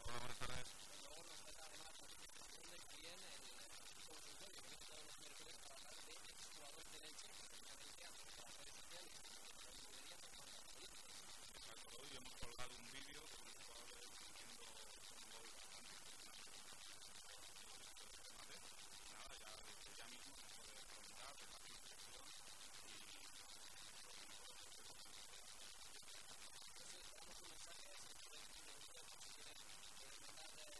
Hola, buenas tardes. Luego nos trata además de también el consultorio que viene todos los miércoles para hablar de exjugadores del Elche, precisamente antes de las redes sociales, la librería Fernando Político. Exacto, hoy hemos colgado un vídeo con un jugador del Elche haciendo un gol bastante impresionante. Nada, ya mismo se puede comentar de la situación y esperamos tus mensajes, si pueden mandar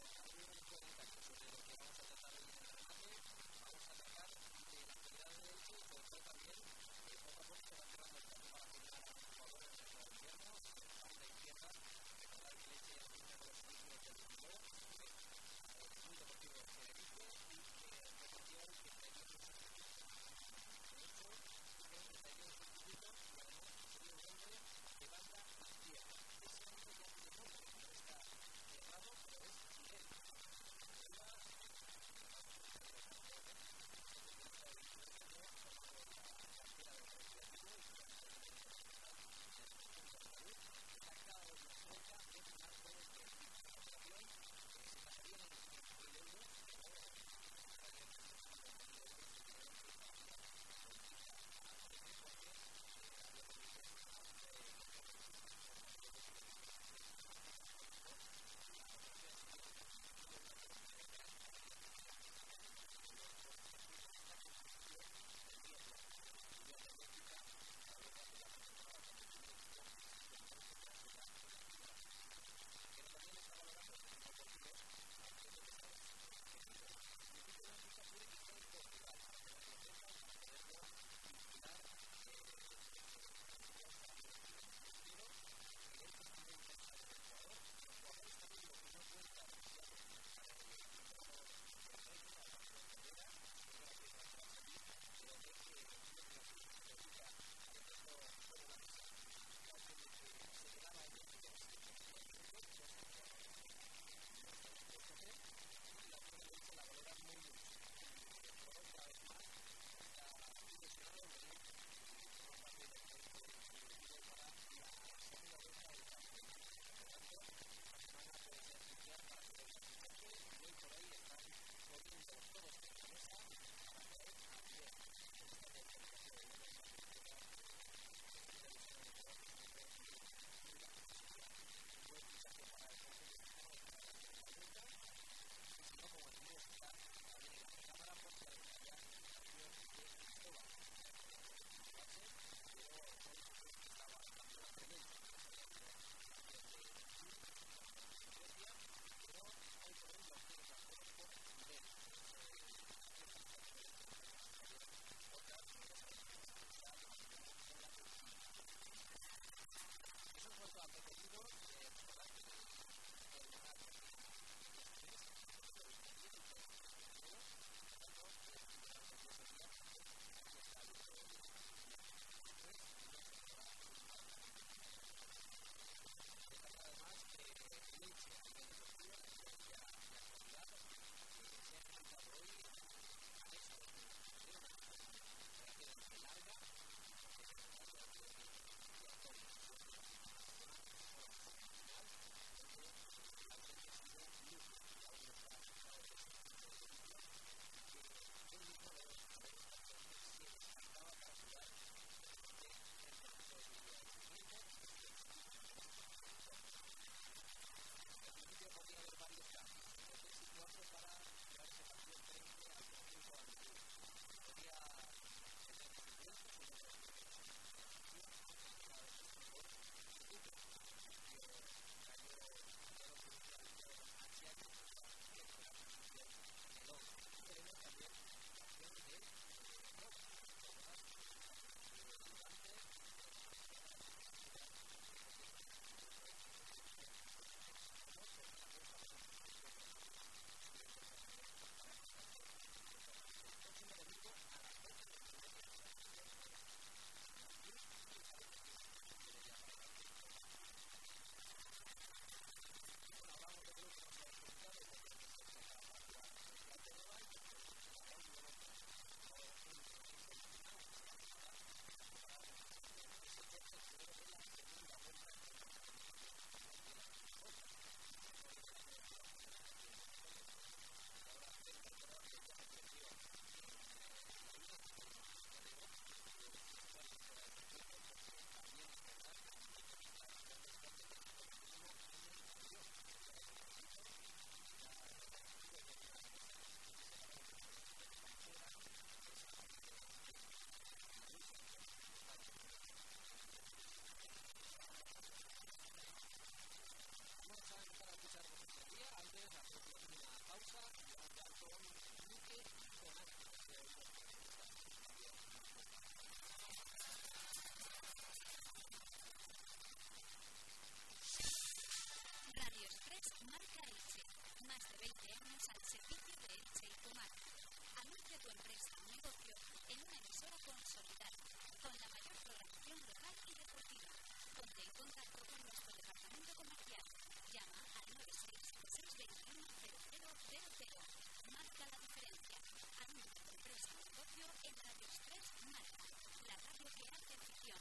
en Radio Express Marca, la radio que hace afición.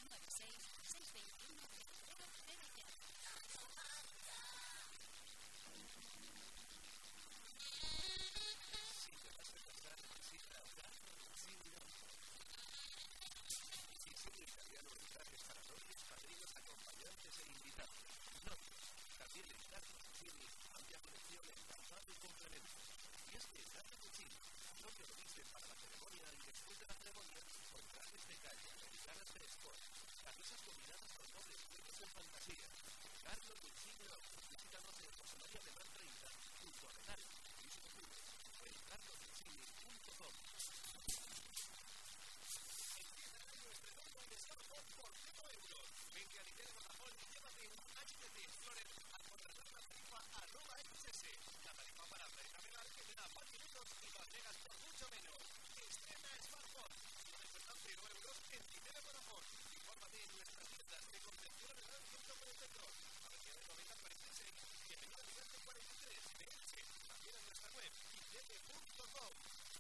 96-621-0000. Italiano en trajes para novios, padrinos, acompañantes e invitados. Novios, también en Carlos Cucini, amplia colección en calzado y complementos. Y es que en Carlos Cucini, novios lo visten para la ceremonia y después de la ceremonia con trajes de calle, americanas de sport, camisas combinadas con dobles cuerpos en fantasía. Carlos Cucini, visítanos en José María de Mar 30, junto a Renal, y sus clubes, o en carloscucini.com. Por 0 euros. Vente a Lidl Vodafone y llévate un HTC Explorer al contratar la tarifa @XS. La tarifa para navegar que te da más minutos y más megas por mucho menos. Estrena smartphone. No descuentan 0 euros en Lidl Vodafone. Infórmate en nuestras tiendas de concepción en el 142. Avenida de 9046 y Avenida de 43 de Elche. También en nuestra web lidl.com.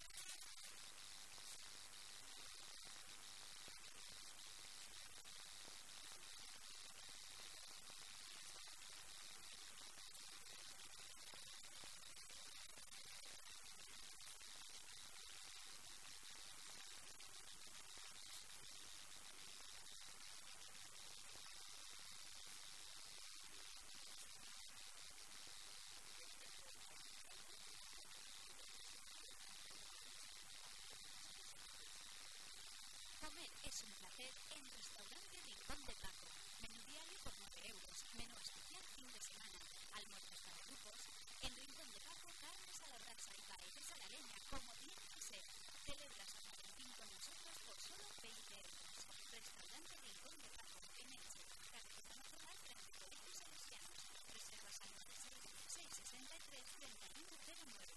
Comer es un placer en Restaurante Rincón de Paco. Menú diario por 9 euros. Menú especial fin de semana. Almuerzos para grupos. En Rincón de Paco, carnes a la brasa y paellas a la leña, como tiene que ser. Celebra San Valentín con nosotros por solo 20 euros. Restaurante Rincón de Paco, en Elche. Carretera Nacional frente a Colegios Salesianos. Reservas al 663-3109.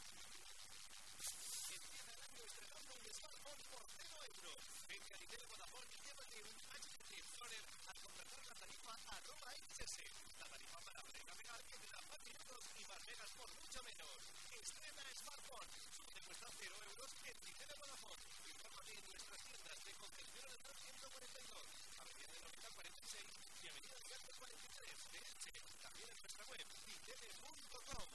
Estrenando un smartphone por 0 euros. Vente a Lidl Vodafone y llévate un HTC Explorer al contratar la tarifa @XS. La tarifa para navegar que te da más minutos y más megas por mucho menos. Estrena smartphone. Te cuesta 0 euros en Lidl Vodafone. Infórmate en nuestras tiendas de Concepción en el 142, Avenida de 9046 y Avenida de 43 de Elche. También en nuestra web lidl.com.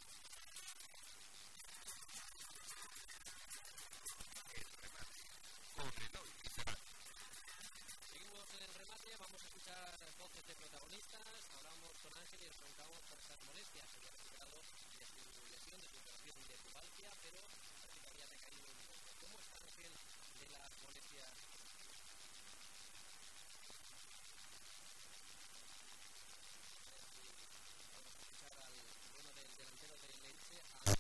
Seguimos en el remate, vamos a escuchar voces de protagonistas. Hablamos con Ángel y les preguntamos por esas molestias que había recuperado de su lesión, de su operación de pubalgia, pero parece que había recaído un poco. ¿Cómo está Ángel de las molestias? Vamos a escuchar al bueno del delantero del Elche, Ángel.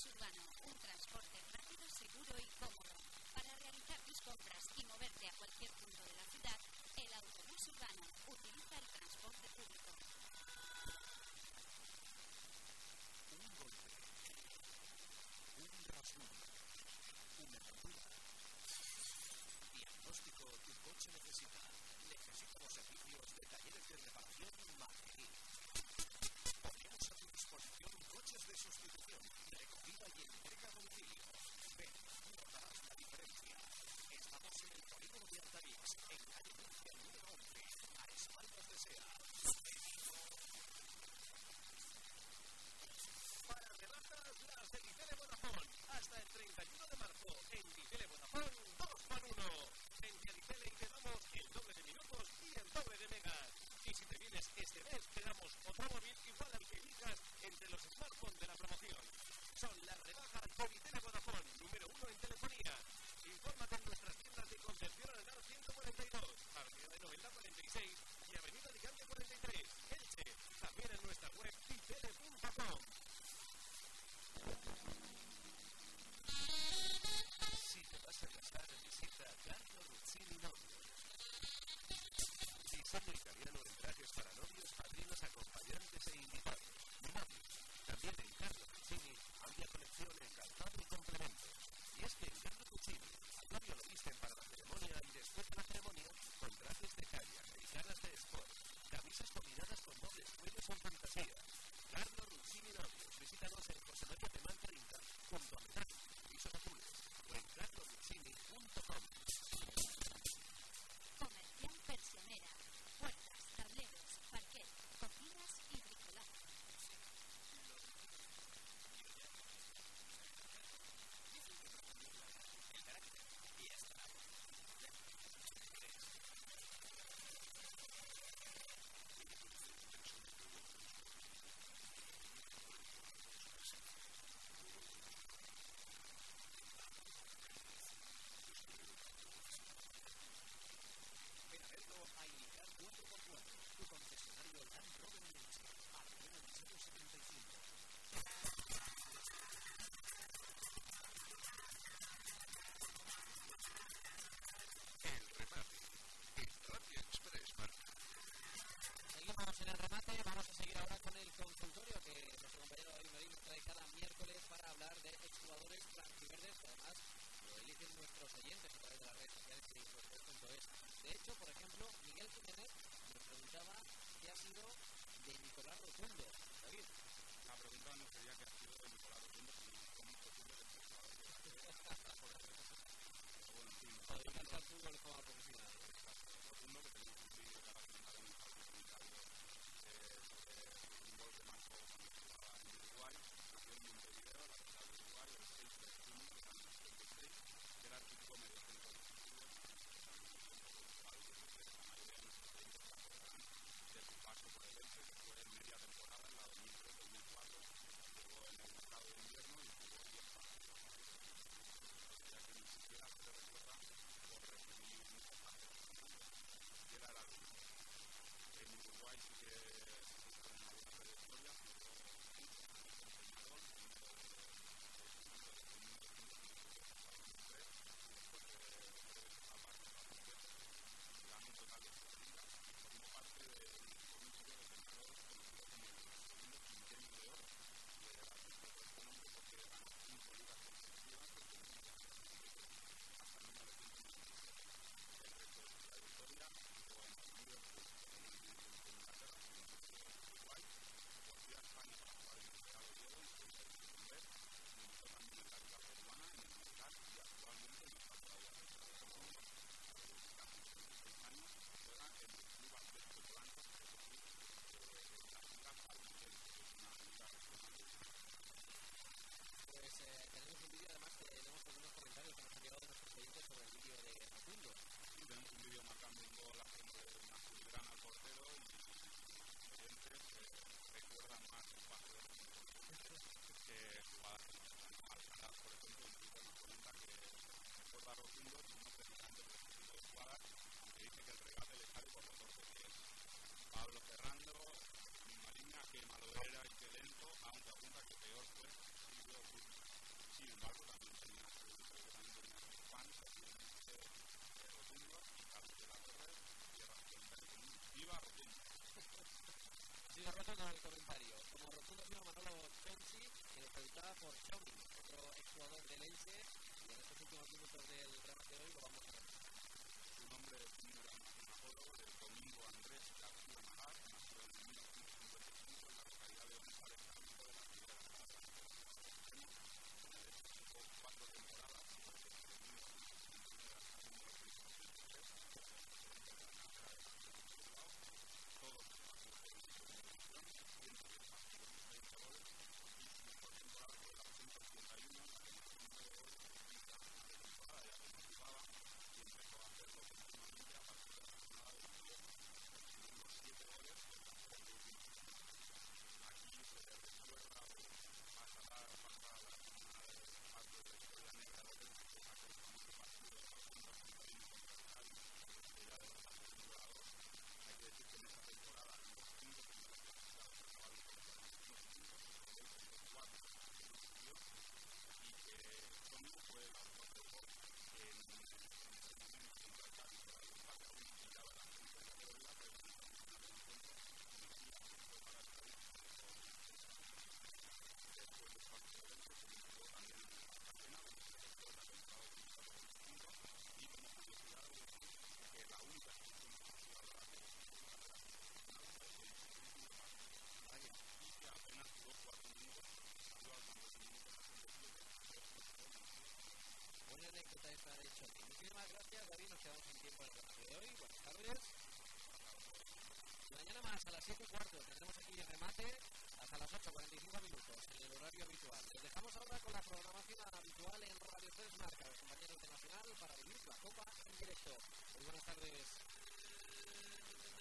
Autobús Urbano, un transporte rápido, seguro y cómodo. Para realizar tus compras y moverte a cualquier punto de la ciudad, el Autobús Urbano utiliza el transporte público. Un golpe, un rasguño, una rotura. Diagnóstico tu coche necesita. Necesita los servicios de talleres de reparación Margerí. Ponemos a tu disposición coches de sustitución, recogida y entrega a domicilio. Ven, notarás la diferencia. Estamos en el polígono de Artarix, en calle Murcia número 11, a espaldas de SEA. Para rebajas, las de Dicele Vodafone. Hasta el 31 de marzo, en Dicele Vodafone, 2x1. Vente a Dicele y te damos el doble de minutos y el doble de megas. Y si te vienes este mes, te damos otro móvil igual al que elijas entre los smartphones de la promoción. Son las rebajas de Dicele Vodafone, número 1 en telefonía. Infórmate en nuestras tiendas de Concepción Arenal 142, Avenida de Novelda 46 y Avenida de Gante 43, Elche. También en nuestra web dicele.com. Si te vas a casar, visita Carlo Ruzzini Novios. Diseño italiano en trajes para novios, padrinos, acompañantes e invitados. Novios. También en Carlo Ruzzini, amplia colección en calzado y complementos. Y es que en Carlo Ruzzini, al novio lo visten para la ceremonia y después de la ceremonia, con trajes de calle, americanas de sport, camisas combinadas con dobles cuellos en fantasía. Carlo Ruzzini Novios. Visítanos en José María Temán 30, junto a Metal, pisos azules, o en carloruzzini.com. Comercial Persianera. Puertas, tableros, parquet, cocinas y bricolaje. Ven a verlo a Indicar 4x4, tu concesionario Land Rover en Elche, Avenida Anchero 75. El remate, en Radio Express Marca. Seguimos en el remate, vamos a seguir ahora con el consultorio que nuestro compañero David Marín nos trae cada miércoles para hablar de exjugadores blanquiverdes, que además lo eligen nuestros oyentes a través de las redes sociales y express.es. De hecho, por ejemplo, Miguel Jiménez nos preguntaba qué ha sido de Nicolás Rotundo. David. La pregunta no sería qué ha sido de Nicolás Rotundo, sino cómo es posible que el jugador de bueno, en fin, Para dedicarse al fútbol como profesional. Rotundo, que tenemos un vídeo que ahora comentaré en el comunitario sobre un gol que marcó cuando jugaba en Uruguay, nació en Montevideo, la capital de Uruguay, el 6 de junio de 1976, que era el típico mediocentro defensivo, de su paso por el Elche, que fue media temporada en la 2003-2004, jugó en el mercado de invierno y jugó 10 partidos. Ya que ni siquiera se le recuerda por recibir muchas partidos, ni siquiera era el único. En Uruguay sí que hizo una buena trayectoria, jugó muchos años con Peñarol, primero de 1993 y después de breves etapas con la Pontevedra. Ganó un total de 6 ligas y formó parte del comienzo de Peñarol conocido como el segundo quinquenio de oro, que era este nombre porque ganó 5 ligas consecutivas desde 1977 hasta 1997. El resto de su trayectoria jugó en Liverpool, en Inglaterra, en Uruguay, volvió a España para jugar en el Real Oviedo y fue el Santander, militó también en la Liga Peruana, en el Nacional y actualmente en el Salvador de Colombia. Casi 36 años juega en el Club Atlético Blanco, es decir, la Liga Palmeirense, que es una liga regional de España. Pues tenemos un vídeo, además que tenemos algunos comentarios que nos han llegado de nuestros oyentes sobre el vídeo de Rotundo. Y tenemos un vídeo marcando un gol haciendo una filigrana al portero y los oyentes recuerdan más el paso de Rotundo que jugadas que nos han Alcaraz, por ejemplo, en Twitter nos comenta que recuerda a Rotundo no precisamente por ese tipo de jugadas, aunque dice que el regate le sale por los torpes que es. Pablo Ferrando, misma línea, que malo era y que lento, aunque apunta que peor fue Silvio Cruz. embargo también tenía fans rotundos y Carlos de la Torre cierra su comentario con un ¡viva rotundo! Sigue rotundo en el comentario. Como rotundo sido Manolo Chonsi, que nos preguntaba por Xiaomi, otro exjugador del Elche, y en estos últimos minutos del remate de hoy lo vamos a ver. Su nombre de cine era un apodo del Domingo Andrés García Magar, nació en 1955 en la localidad de Orizaba, del campo de la Ribera de la Jugó 4 temporadas desde 1959 hasta 1963 en la cantera de la Bilbao, todos los partidos de televisión, 110 partidos y 30 goles, y su mejor temporada fue la 181 en la que marcó 9 goles en la temporada, ya que no jugaba y empezó a hacerlo continuamente a partir de la jornada de la Liga, consiguiendo 7 goles en las 4 últimas semanas. Aquí se le recuerda o pasa a la jornada de la historia negra de Orense, que es aquel famoso partido de la 181 contra el Cádiz, que ya de los acumulados. Hay que decir que en esa temporada los 5 primeros clasificados acabaron contra los 5 y el 4 que no subió, y que Tony fue el autor del gol en ese momento contra el Cádiz para el empate a 1 y ya la gente de categoría, pero en el final del encuentro Mejía fue para el Cádiz después del partido de Orense, se vinculó también en el Cartagena, donde se efectuó la temporada 2025, y como curiosidad de decir que la única selección jugadora de la carrera profesional fue el último partido y que apenas duró 4 minutos, salió al campo de minuto 67. Buena anécdota esta de Choni. Muchísimas gracias, David. Nos quedamos sin tiempo en el remate de hoy. Buenas tardes. Mañana más a las 7:15 tendremos aquí el remate hasta las 8:45 minutos en el horario habitual. Les dejamos ahora con la programación habitual en Radio 3 Marca, el compañero internacional, para vivir la Copa en directo. Muy buenas tardes.